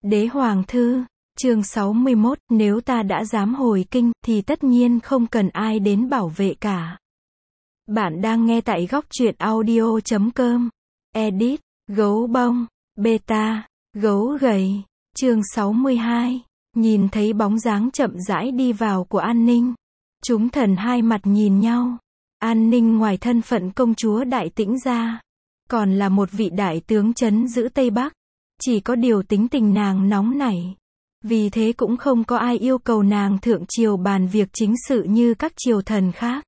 Đế Hoàng Thư, chương 61, nếu ta đã dám hồi kinh, thì tất nhiên không cần ai đến bảo vệ cả. Bạn đang nghe tại góc truyện audio.com. Edit, gấu bông, beta, gấu gầy, chương 62. Nhìn thấy bóng dáng chậm rãi đi vào của An Ninh. Chúng thần hai mặt nhìn nhau. An Ninh ngoài thân phận công chúa Đại Tĩnh ra, còn là một vị đại tướng trấn giữ Tây Bắc. Chỉ có điều tính tình nàng nóng nảy. Vì thế cũng không có ai yêu cầu nàng thượng triều bàn việc chính sự như các triều thần khác.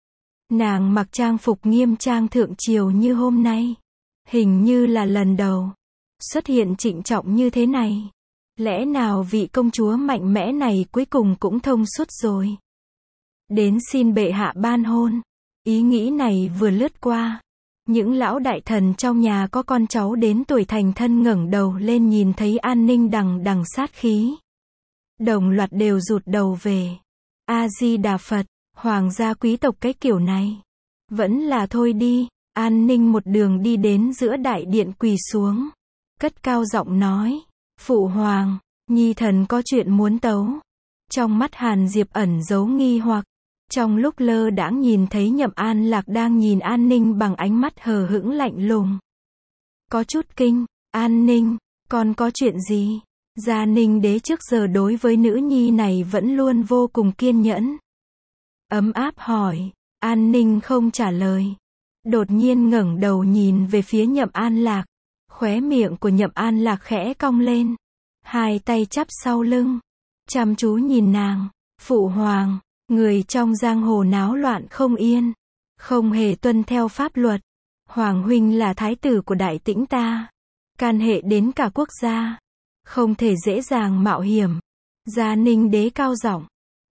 Nàng mặc trang phục nghiêm trang thượng triều như hôm nay. Hình như là lần đầu xuất hiện trịnh trọng như thế này. Lẽ nào vị công chúa mạnh mẽ này cuối cùng cũng thông suốt rồi. Đến xin bệ hạ ban hôn. Ý nghĩ này vừa lướt qua. Những lão đại thần trong nhà có con cháu đến tuổi thành thân ngẩng đầu lên nhìn thấy An Ninh đằng đằng sát khí. Đồng loạt đều rụt đầu về. A-di-đà Phật, hoàng gia quý tộc cái kiểu này. Vẫn là thôi đi. An Ninh một đường đi đến giữa đại điện quỳ xuống. Cất cao giọng nói. Phụ hoàng, nhi thần có chuyện muốn tấu. Trong mắt Hàn Diệp ẩn giấu nghi hoặc. Trong lúc lơ đãng nhìn thấy Nhậm An Lạc đang nhìn An Ninh bằng ánh mắt hờ hững lạnh lùng. Có chút kinh, An Ninh, con có chuyện gì? Gia Ninh đế trước giờ đối với nữ nhi này vẫn luôn vô cùng kiên nhẫn. Ấm áp hỏi, An Ninh không trả lời. Đột nhiên ngẩng đầu nhìn về phía Nhậm An Lạc. Khóe miệng của Nhậm An Lạc khẽ cong lên. Hai tay chắp sau lưng. Chăm chú nhìn nàng. Phụ hoàng. Người trong giang hồ náo loạn không yên, không hề tuân theo pháp luật. Hoàng huynh là thái tử của Đại Tĩnh ta, can hệ đến cả quốc gia, không thể dễ dàng mạo hiểm. Gia Ninh đế cao giọng,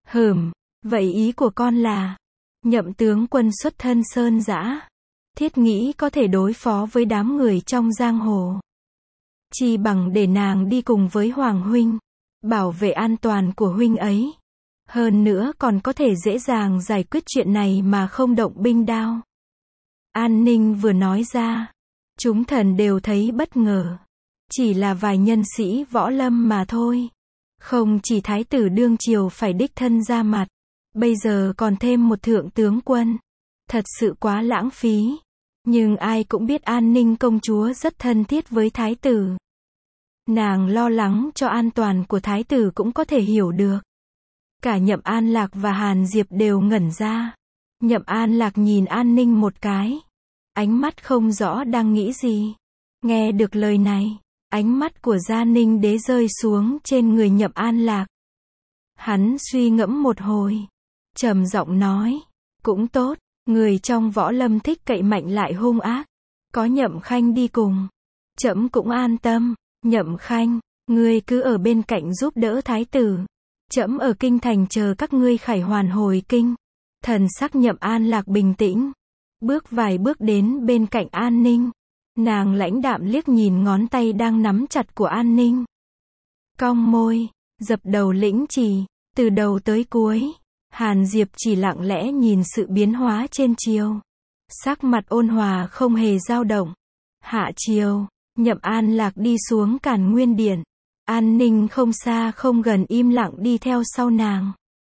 vậy ý của con là, Nhậm tướng quân xuất thân sơn dã, thiết nghĩ có thể đối phó với đám người trong giang hồ. Chi bằng để nàng đi cùng với Hoàng huynh, bảo vệ an toàn của huynh ấy. Hơn nữa còn có thể dễ dàng giải quyết chuyện này mà không động binh đao. An Ninh vừa nói ra, chúng thần đều thấy bất ngờ. Chỉ là vài nhân sĩ võ lâm mà thôi. Không chỉ thái tử đương triều phải đích thân ra mặt, bây giờ còn thêm một thượng tướng quân. Thật sự quá lãng phí. Nhưng ai cũng biết An Ninh công chúa rất thân thiết với thái tử. Nàng lo lắng cho an toàn của thái tử cũng có thể hiểu được. Cả Nhậm An Lạc và Hàn Diệp đều ngẩn ra. Nhậm An Lạc nhìn An Ninh một cái. Ánh mắt không rõ đang nghĩ gì. Nghe được lời này, ánh mắt của Gia Ninh đế rơi xuống trên người Nhậm An Lạc. Hắn suy ngẫm một hồi. Trầm giọng nói. Cũng tốt, người trong võ lâm thích cậy mạnh lại hung ác. Có Nhậm Khanh đi cùng. Trẫm cũng an tâm. Nhậm Khanh, ngươi cứ ở bên cạnh giúp đỡ thái tử. Trẫm ở kinh thành chờ các ngươi khải hoàn hồi kinh. Thần sắc Nhậm An Lạc bình tĩnh. Bước vài bước đến bên cạnh An Ninh. Nàng lãnh đạm liếc nhìn ngón tay đang nắm chặt của An Ninh. Cong môi, dập đầu lĩnh chỉ. Từ đầu tới cuối, Hàn Diệp chỉ lặng lẽ nhìn sự biến hóa trên triều. Sắc mặt ôn hòa không hề dao động. Hạ triều, Nhậm An Lạc đi xuống Càn Nguyên Điện. An Ninh không xa không gần im lặng đi theo sau nàng.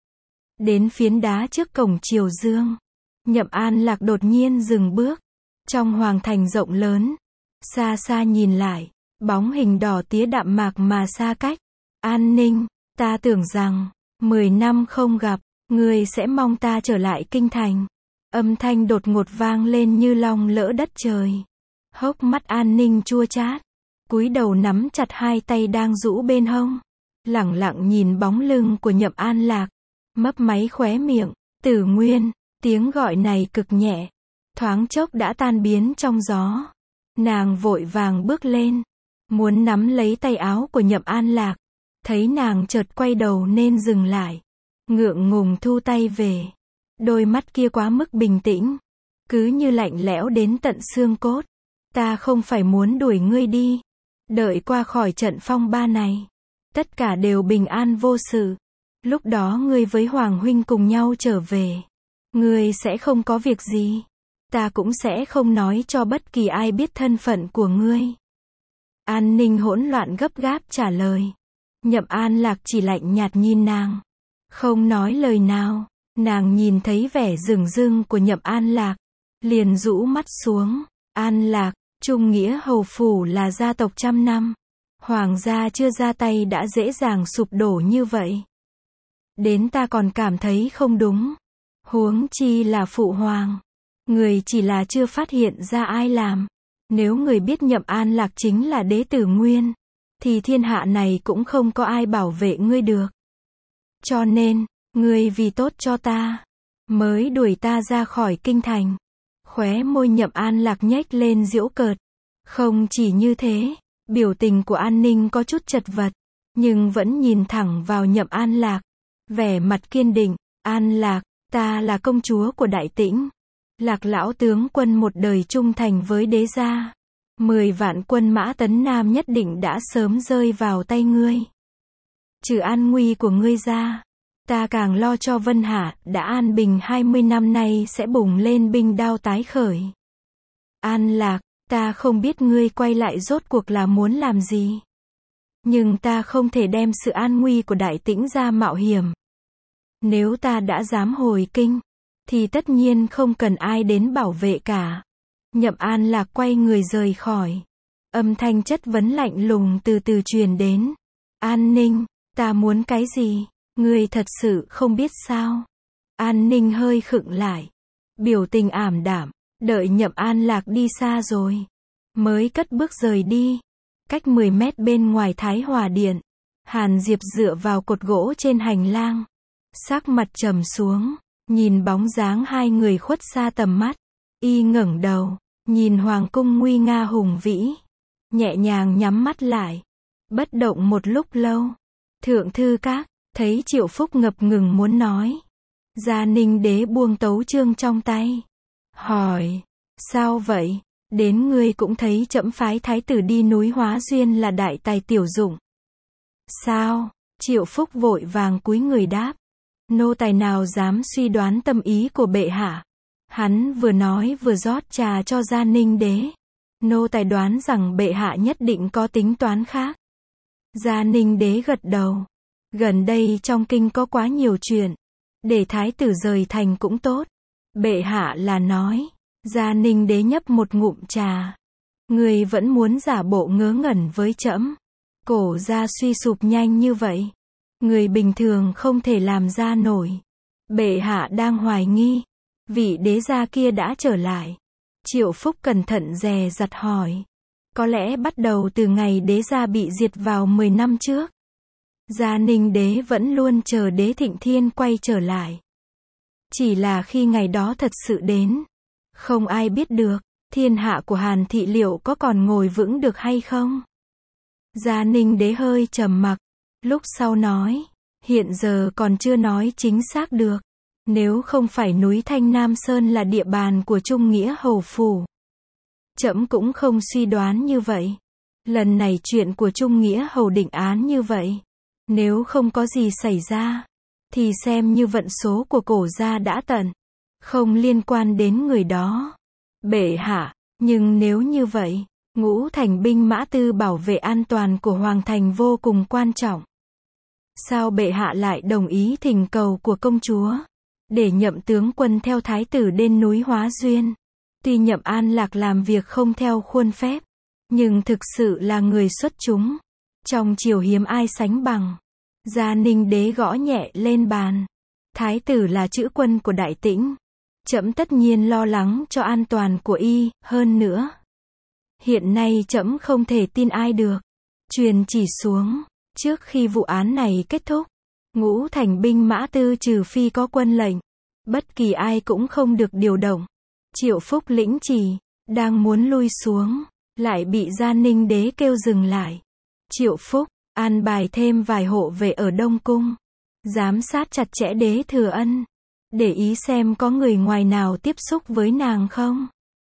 Đến phiến đá trước cổng Triều Dương. Nhậm An Lạc đột nhiên dừng bước. Trong hoàng thành rộng lớn. Xa xa nhìn lại. Bóng hình đỏ tía đạm mạc mà xa cách. An Ninh, ta tưởng rằng, 10 năm không gặp, ngươi sẽ mong ta trở lại kinh thành. Âm thanh đột ngột vang lên như long lỡ đất trời. Hốc mắt An Ninh chua chát. Cúi đầu nắm chặt hai tay đang rũ bên hông. Lẳng lặng nhìn bóng lưng của Nhậm An Lạc. Mấp máy khóe miệng. Tử Nguyên, tiếng gọi này cực nhẹ. Thoáng chốc đã tan biến trong gió. Nàng vội vàng bước lên. Muốn nắm lấy tay áo của Nhậm An Lạc. Thấy nàng chợt quay đầu nên dừng lại. Ngượng ngùng thu tay về. Đôi mắt kia quá mức bình tĩnh. Cứ như lạnh lẽo đến tận xương cốt. Ta không phải muốn đuổi ngươi đi. Đợi qua khỏi trận phong ba này, tất cả đều bình an vô sự. Lúc đó ngươi với Hoàng huynh cùng nhau trở về. Ngươi sẽ không có việc gì. Ta cũng sẽ không nói cho bất kỳ ai biết thân phận của ngươi. An Ninh hỗn loạn gấp gáp trả lời. Nhậm An Lạc chỉ lạnh nhạt nhìn nàng. Không nói lời nào. Nàng nhìn thấy vẻ rừng rưng của Nhậm An Lạc. Liền rũ mắt xuống. An Lạc, Trung Nghĩa Hầu Phủ là gia tộc trăm năm. Hoàng gia chưa ra tay đã dễ dàng sụp đổ như vậy. Đến ta còn cảm thấy không đúng. Huống chi là phụ hoàng. Người chỉ là chưa phát hiện ra ai làm. Nếu người biết Nhậm An Lạc chính là đế tử Nguyên, thì thiên hạ này cũng không có ai bảo vệ ngươi được. Cho nên, ngươi vì tốt cho ta, mới đuổi ta ra khỏi kinh thành. Khóe môi Nhậm An Lạc nhếch lên giễu cợt. Không chỉ như thế, biểu tình của An Ninh có chút chật vật, nhưng vẫn nhìn thẳng vào Nhậm An Lạc. Vẻ mặt kiên định. An Lạc, ta là công chúa của Đại Tĩnh. Lạc lão tướng quân một đời trung thành với đế gia. 10 vạn quân mã tấn Nam nhất định đã sớm rơi vào tay ngươi. Trừ an nguy của ngươi ra, ta càng lo cho Vân Hạ đã an bình 20 năm nay sẽ bùng lên binh đao tái khởi. An Lạc, ta không biết ngươi quay lại rốt cuộc là muốn làm gì. Nhưng ta không thể đem sự an nguy của Đại Tĩnh ra mạo hiểm. Nếu ta đã dám hồi kinh, thì tất nhiên không cần ai đến bảo vệ cả. Nhậm An Lạc quay người rời khỏi. Âm thanh chất vấn lạnh lùng từ từ truyền đến. An Ninh, ta muốn cái gì? Ngươi thật sự không biết sao? An Ninh hơi khựng lại. Biểu tình ảm đạm. Đợi Nhậm An Lạc đi xa rồi, mới cất bước rời đi. Cách 10 mét bên ngoài Thái Hòa Điện, Hàn Diệp dựa vào cột gỗ trên hành lang. Sắc mặt trầm xuống. Nhìn bóng dáng hai người khuất xa tầm mắt. Y ngẩng đầu. Nhìn hoàng cung nguy nga hùng vĩ. Nhẹ nhàng nhắm mắt lại. Bất động một lúc lâu. Thượng thư các, thấy Triệu Phúc ngập ngừng muốn nói. Gia Ninh đế buông tấu chương trong tay. Hỏi. Sao vậy? Đến ngươi cũng thấy trẫm phái thái tử đi núi Hóa Duyên là đại tài tiểu dụng. Sao? Triệu Phúc vội vàng cúi người đáp. Nô tài nào dám suy đoán tâm ý của bệ hạ. Hắn vừa nói vừa rót trà cho Gia Ninh đế. Nô tài đoán rằng bệ hạ nhất định có tính toán khác. Gia Ninh đế gật đầu. Gần đây trong kinh có quá nhiều chuyện. Để thái tử rời thành cũng tốt. Bệ hạ là nói. Gia Ninh đế nhấp một ngụm trà. Người vẫn muốn giả bộ ngớ ngẩn với trẫm. Cổ gia suy sụp nhanh như vậy. Người bình thường không thể làm ra nổi. Bệ hạ đang hoài nghi. Vị đế gia kia đã trở lại. Triệu Phúc cẩn thận dè dặt hỏi. Có lẽ bắt đầu từ ngày đế gia bị diệt vào 10 năm trước. Gia Ninh đế vẫn luôn chờ đế Thịnh Thiên quay trở lại. Chỉ là khi ngày đó thật sự đến, không ai biết được, thiên hạ của Hàn thị liệu có còn ngồi vững được hay không? Gia Ninh đế hơi trầm mặc, lúc sau nói, hiện giờ còn chưa nói chính xác được. Nếu không phải núi Thanh Nam Sơn là địa bàn của Trung Nghĩa Hầu Phủ, trẫm cũng không suy đoán như vậy. Lần này chuyện của Trung Nghĩa Hầu định án như vậy, nếu không có gì xảy ra, thì xem như vận số của cổ gia đã tận, không liên quan đến người đó. Bệ hạ, nhưng nếu như vậy, Ngũ Thành binh mã tư bảo vệ an toàn của Hoàng Thành vô cùng quan trọng. Sao bệ hạ lại đồng ý thỉnh cầu của công chúa, để Nhậm tướng quân theo thái tử đến núi Hóa Duyên? Tuy Nhậm An Lạc làm việc không theo khuôn phép, nhưng thực sự là người xuất chúng. Trong triều hiếm ai sánh bằng. Gia Ninh đế gõ nhẹ lên bàn. Thái tử là chữ quân của Đại Tĩnh. Trẫm tất nhiên lo lắng cho an toàn của y, hơn nữa. Hiện nay trẫm không thể tin ai được. Truyền chỉ xuống, trước khi vụ án này kết thúc, Ngũ Thành binh mã tư trừ phi có quân lệnh, bất kỳ ai cũng không được điều động. Triệu Phúc lĩnh chỉ, đang muốn lui xuống, lại bị Gia Ninh đế kêu dừng lại. Triệu Phúc, an bài thêm vài hộ vệ ở Đông Cung, giám sát chặt chẽ đế Thừa Ân, để ý xem có người ngoài nào tiếp xúc với nàng không.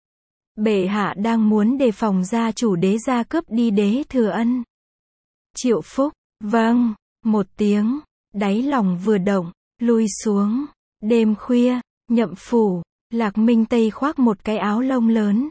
Bệ hạ đang muốn đề phòng gia chủ đế gia cướp đi đế Thừa Ân. Triệu Phúc, vâng, một tiếng, đáy lòng vừa động, lui xuống. Đêm khuya, Nhậm phủ, Lạc Minh Tây khoác một cái áo lông lớn,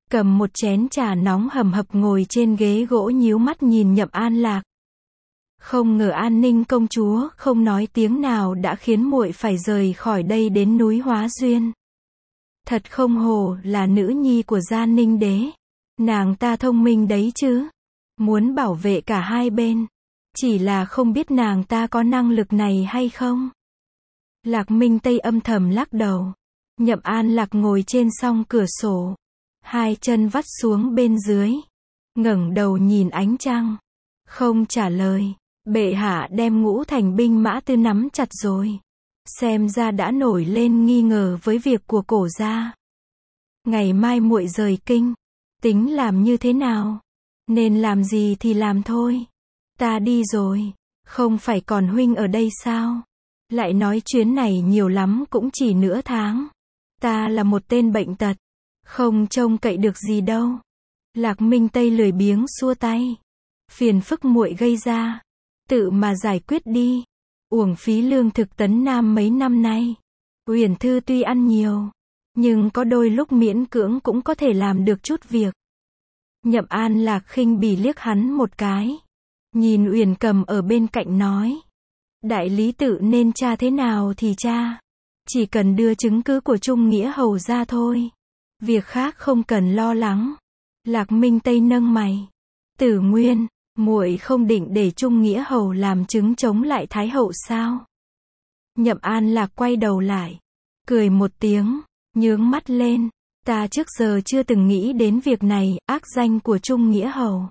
cầm một chén trà nóng hầm hập ngồi trên ghế gỗ nhíu mắt nhìn Nhậm An Lạc. Không ngờ An Ninh công chúa không nói tiếng nào đã khiến muội phải rời khỏi đây đến núi Hóa Duyên. Thật không hổ là nữ nhi của Gia Ninh đế. Nàng ta thông minh đấy chứ. Muốn bảo vệ cả hai bên. Chỉ là không biết nàng ta có năng lực này hay không. Lạc Minh Tây âm thầm lắc đầu. Nhậm An Lạc ngồi trên song cửa sổ. Hai chân vắt xuống bên dưới. Ngẩng đầu nhìn ánh trăng. Không trả lời. Bệ hạ đem Ngũ Thành binh mã tư nắm chặt rồi. Xem ra đã nổi lên nghi ngờ với việc của cổ gia. Ngày mai muội rời kinh. Tính làm như thế nào? Nên làm gì thì làm thôi. Ta đi rồi. Không phải còn huynh ở đây sao? Lại nói chuyến này nhiều lắm cũng chỉ nửa tháng. Ta là một tên bệnh tật. Không trông cậy được gì đâu. Lạc Minh Tây lười biếng xua tay. Phiền phức muội gây ra. Tự mà giải quyết đi. Uổng phí lương thực Tấn Nam mấy năm nay. Uyển Thư tuy ăn nhiều. Nhưng có đôi lúc miễn cưỡng cũng có thể làm được chút việc. Nhậm An Lạc khinh bỉ liếc hắn một cái. Nhìn Uyển Cầm ở bên cạnh nói. Đại lý tự nên tra thế nào thì tra. Chỉ cần đưa chứng cứ của Trung Nghĩa Hầu ra thôi. Việc khác không cần lo lắng. Lạc Minh Tây nâng mày. Tử Nguyên, muội không định để Trung Nghĩa Hầu làm chứng chống lại Thái Hậu sao? Nhậm An Lạc quay đầu lại. Cười một tiếng, nhướng mắt lên. Ta trước giờ chưa từng nghĩ đến việc này, ác danh của Trung Nghĩa Hầu.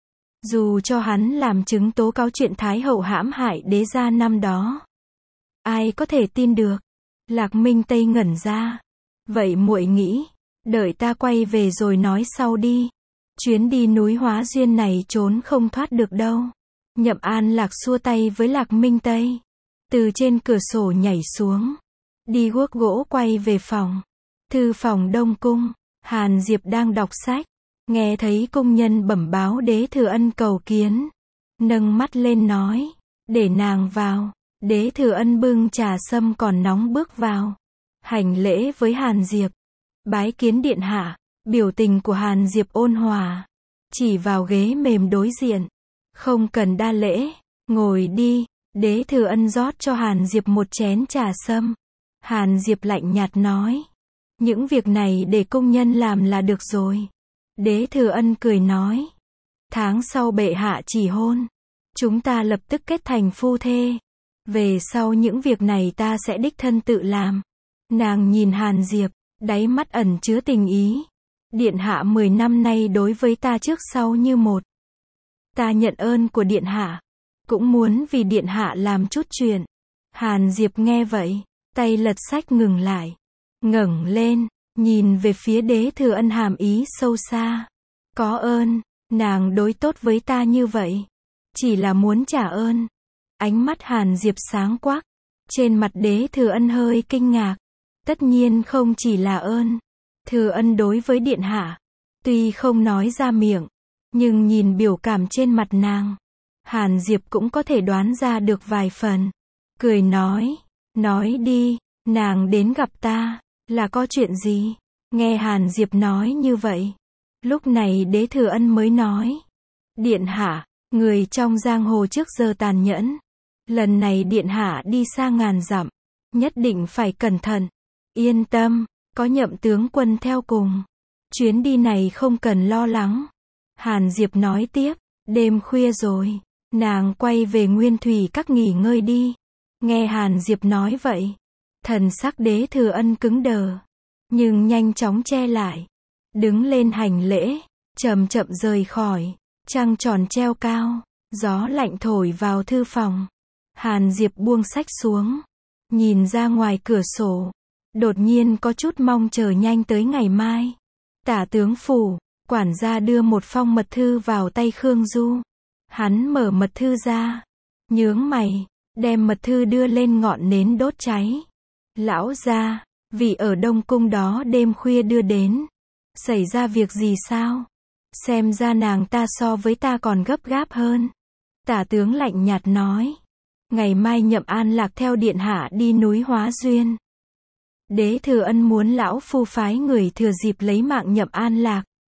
Dù cho hắn làm chứng tố cáo chuyện Thái Hậu hãm hại đế gia năm đó. Ai có thể tin được? Lạc Minh Tây ngẩn ra. Vậy muội nghĩ, đợi ta quay về rồi nói sau đi. Chuyến đi núi Hóa Duyên này trốn không thoát được đâu. Nhậm An Lạc xua tay với Lạc Minh Tây. Từ trên cửa sổ nhảy xuống. Đi guốc gỗ quay về phòng. Thư phòng Đông Cung. Hàn Diệp đang đọc sách. Nghe thấy công nhân bẩm báo Đế Thừa Ân cầu kiến. Nâng mắt lên nói. Để nàng vào. Đế Thừa Ân bưng trà sâm còn nóng bước vào. Hành lễ với Hàn Diệp. Bái kiến điện hạ. Biểu tình của Hàn Diệp ôn hòa. Chỉ vào ghế mềm đối diện. Không cần đa lễ. Ngồi đi. Đế Thừa Ân rót cho Hàn Diệp một chén trà sâm. Hàn Diệp lạnh nhạt nói. Những việc này để công nhân làm là được rồi. Đế Thừa Ân cười nói. Tháng sau bệ hạ chỉ hôn. Chúng ta lập tức kết thành phu thê. Về sau những việc này ta sẽ đích thân tự làm. Nàng nhìn Hàn Diệp, đáy mắt ẩn chứa tình ý. Điện hạ 10 năm nay đối với ta trước sau như một. Ta nhận ơn của điện hạ. Cũng muốn vì điện hạ làm chút chuyện. Hàn Diệp nghe vậy, tay lật sách ngừng lại. Ngẩng lên, nhìn về phía Đế Thừa Ân hàm ý sâu xa. Có ơn, nàng đối tốt với ta như vậy. Chỉ là muốn trả ơn. Ánh mắt Hàn Diệp sáng quắc. Trên mặt Đế Thừa Ân hơi kinh ngạc. Tất nhiên không chỉ là ơn. Thừa Ân đối với điện hạ. Tuy không nói ra miệng. Nhưng nhìn biểu cảm trên mặt nàng. Hàn Diệp cũng có thể đoán ra được vài phần. Cười nói. Nói đi, nàng đến gặp ta. Là có chuyện gì? Nghe Hàn Diệp nói như vậy. Lúc này Đế Thừa Ân mới nói. Điện hạ, người trong giang hồ trước giờ tàn nhẫn. Lần này điện hạ đi xa ngàn dặm. Nhất định phải cẩn thận. Yên tâm, có Nhậm tướng quân theo cùng. Chuyến đi này không cần lo lắng. Hàn Diệp nói tiếp. Đêm khuya rồi. Nàng quay về Nguyên Thủy Các nghỉ ngơi đi. Nghe Hàn Diệp nói vậy. Thần sắc Đế Thừa Ân cứng đờ. Nhưng nhanh chóng che lại. Đứng lên hành lễ. Chậm chậm rời khỏi. Trăng tròn treo cao. Gió lạnh thổi vào thư phòng. Hàn Diệp buông sách xuống. Nhìn ra ngoài cửa sổ. Đột nhiên có chút mong chờ nhanh tới ngày mai. Tả tướng phủ. Quản gia đưa một phong mật thư vào tay Khương Du. Hắn mở mật thư ra. Nhướng mày. Đem mật thư đưa lên ngọn nến đốt cháy. Lão gia, vị ở Đông Cung đó đêm khuya đưa đến. Xảy ra việc gì sao? Xem ra nàng ta so với ta còn gấp gáp hơn. Tả tướng lạnh nhạt nói. Ngày mai Nhậm An Lạc theo điện hạ đi núi Hóa Duyên. Đế Thừa Ân muốn lão phu phái người thừa dịp lấy mạng Nhậm An Lạc.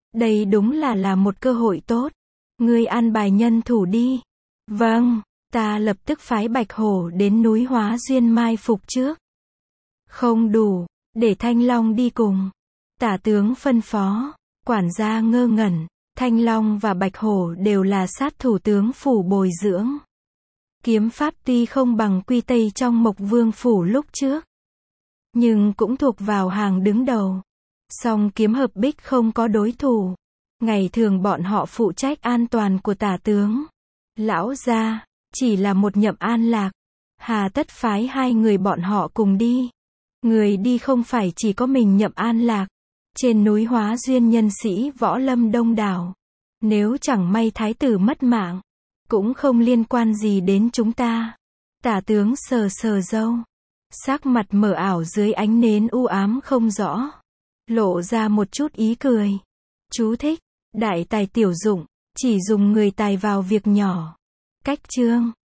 Đây đúng là một cơ hội tốt. Ngươi an bài nhân thủ đi. Vâng, ta lập tức phái Bạch Hổ đến núi Hóa Duyên mai phục trước. Không đủ, để Thanh Long đi cùng. Tả tướng phân phó. Quản gia ngơ ngẩn. Thanh Long và Bạch Hổ đều là sát thủ tướng phủ bồi dưỡng. Kiếm pháp tuy không bằng Quy Tây trong Mộc Vương phủ lúc trước, nhưng cũng thuộc vào hàng đứng đầu. Song kiếm hợp bích không có đối thủ. Ngày thường bọn họ phụ trách an toàn của tả tướng. Lão gia, chỉ là một Nhậm An Lạc. Hà tất phái hai người bọn họ cùng đi. Người đi không phải chỉ có mình Nhậm An Lạc. Trên núi Hóa Duyên nhân sĩ võ lâm đông đảo. Nếu chẳng may thái tử mất mạng, cũng không liên quan gì đến chúng ta. Tả tướng sờ sờ râu. Sắc mặt mờ ảo dưới ánh nến u ám không rõ. Lộ ra một chút ý cười. Chú thích. Đại tài tiểu dụng, chỉ dùng người tài vào việc nhỏ. Cách chương